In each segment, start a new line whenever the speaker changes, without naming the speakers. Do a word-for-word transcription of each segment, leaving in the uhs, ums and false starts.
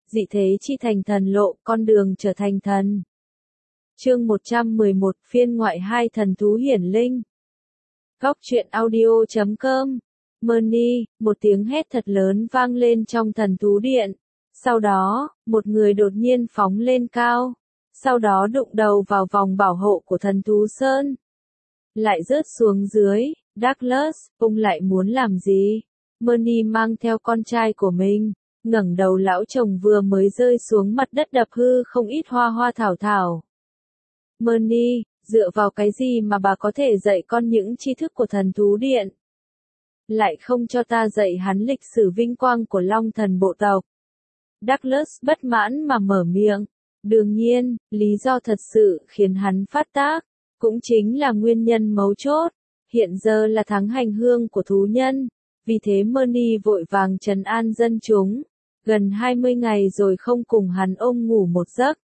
dị thế chi thành thần lộ, con đường trở thành thần. Chương một trăm mười một, phiên ngoại hai thần thú hiển linh. Góc truyện audio chấm com. Merny, một tiếng hét thật lớn vang lên trong thần thú điện. Sau đó, một người đột nhiên phóng lên cao. Sau đó đụng đầu vào vòng bảo hộ của thần thú sơn. Lại rớt xuống dưới. Douglas, ông lại muốn làm gì? Merny mang theo con trai của mình. Ngẩng đầu lão chồng vừa mới rơi xuống mặt đất đập hư không ít hoa hoa thảo thảo. Merny, dựa vào cái gì mà bà có thể dạy con những tri thức của thần thú điện? Lại không cho ta dạy hắn lịch sử vinh quang của Long thần bộ tộc. Douglas bất mãn mà mở miệng. Đương nhiên, lý do thật sự khiến hắn phát tác, cũng chính là nguyên nhân mấu chốt. Hiện giờ là tháng hành hương của thú nhân, vì thế Merny vội vàng trấn an dân chúng. Gần hai mươi ngày rồi không cùng hắn ôm ngủ một giấc.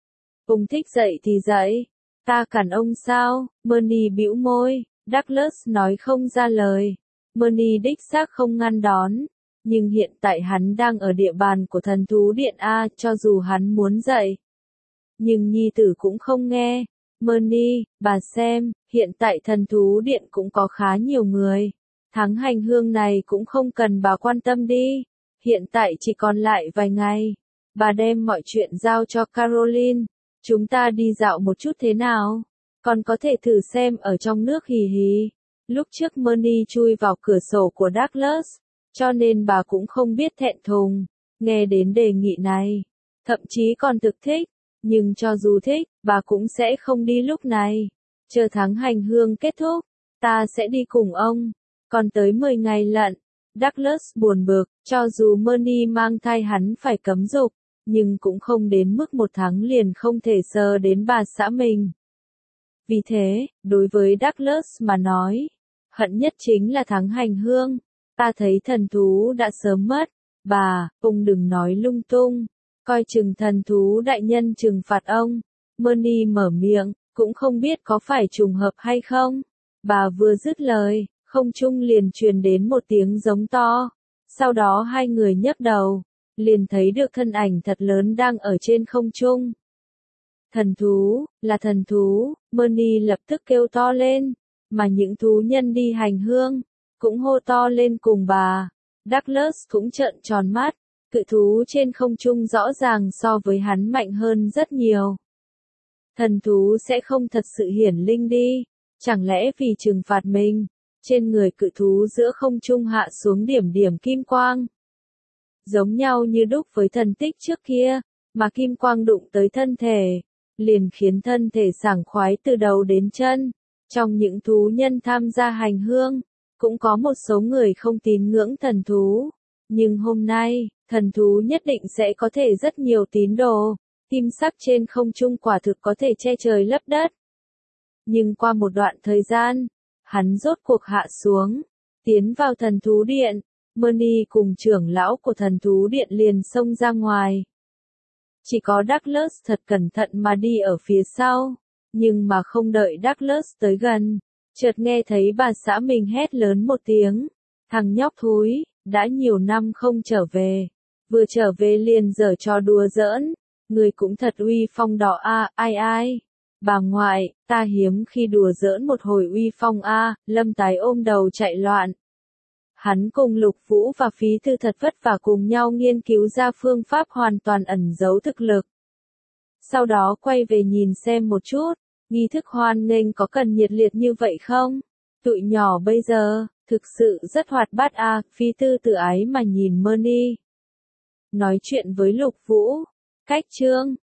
Ông thích dậy thì dậy. Ta cản ông sao? Merny bĩu môi. Douglas nói không ra lời. Merny đích xác không ngăn đón. Nhưng hiện tại hắn đang ở địa bàn của thần thú điện A, cho dù hắn muốn dậy. Nhưng nhi tử cũng không nghe. Merny, bà xem, hiện tại thần thú điện cũng có khá nhiều người. Tháng hành hương này cũng không cần bà quan tâm đi. Hiện tại chỉ còn lại vài ngày. Bà đem mọi chuyện giao cho Caroline. Chúng ta đi dạo một chút thế nào? Còn có thể thử xem ở trong nước hì hì. Lúc trước Merny chui vào cửa sổ của Douglas, cho nên bà cũng không biết thẹn thùng. Nghe đến đề nghị này, thậm chí còn thực thích. Nhưng cho dù thích, bà cũng sẽ không đi lúc này. Chờ tháng hành hương kết thúc, ta sẽ đi cùng ông. Còn tới mười ngày lận. Douglas buồn bực, cho dù Merny mang thai hắn phải cấm dục, nhưng cũng không đến mức một tháng liền không thể sờ đến bà xã mình. Vì thế, đối với Douglas mà nói, hận nhất chính là tháng hành hương. Ta thấy thần thú đã sớm mất. Bà, ông đừng nói lung tung. Coi chừng thần thú đại nhân trừng phạt ông. Merny mở miệng, cũng không biết có phải trùng hợp hay không. Bà vừa dứt lời, không trung liền truyền đến một tiếng giống to. Sau đó hai người nhấc đầu, liền thấy được thân ảnh thật lớn đang ở trên không trung. Thần thú, là thần thú, Merny lập tức kêu to lên, mà những thú nhân đi hành hương, cũng hô to lên cùng bà. Douglas cũng trợn tròn mắt, cự thú trên không trung rõ ràng so với hắn mạnh hơn rất nhiều. Thần thú sẽ không thật sự hiển linh đi, chẳng lẽ vì trừng phạt mình? Trên người cự thú giữa không trung hạ xuống điểm điểm kim quang. Giống nhau như đúc với thần tích trước kia, mà kim quang đụng tới thân thể, liền khiến thân thể sảng khoái từ đầu đến chân. Trong những thú nhân tham gia hành hương, cũng có một số người không tín ngưỡng thần thú. Nhưng hôm nay, thần thú nhất định sẽ có thể rất nhiều tín đồ. Kim sắc trên không trung quả thực có thể che trời lấp đất. Nhưng qua một đoạn thời gian, hắn rốt cuộc hạ xuống, tiến vào thần thú điện. Merny cùng trưởng lão của thần thú điện liền xông ra ngoài. Chỉ có Douglas thật cẩn thận mà đi ở phía sau, nhưng mà không đợi Douglas tới gần, chợt nghe thấy bà xã mình hét lớn một tiếng. Thằng nhóc thúi, đã nhiều năm không trở về, vừa trở về liền giở trò đùa giỡn, người cũng thật uy phong đỏ a, ai ai. Bà ngoại, ta hiếm khi đùa giỡn một hồi uy phong a, Lâm Tái ôm đầu chạy loạn. Hắn cùng Lục Vũ và Phí Thư thật vất vả cùng nhau nghiên cứu ra phương pháp hoàn toàn ẩn giấu thực lực. Sau đó quay về nhìn xem một chút, nghi thức hoan nghênh có cần nhiệt liệt như vậy không? Tụi nhỏ bây giờ, thực sự rất hoạt bát a, Phí Thư tự ái mà nhìn Merny. Nói chuyện với Lục Vũ. Cách chương.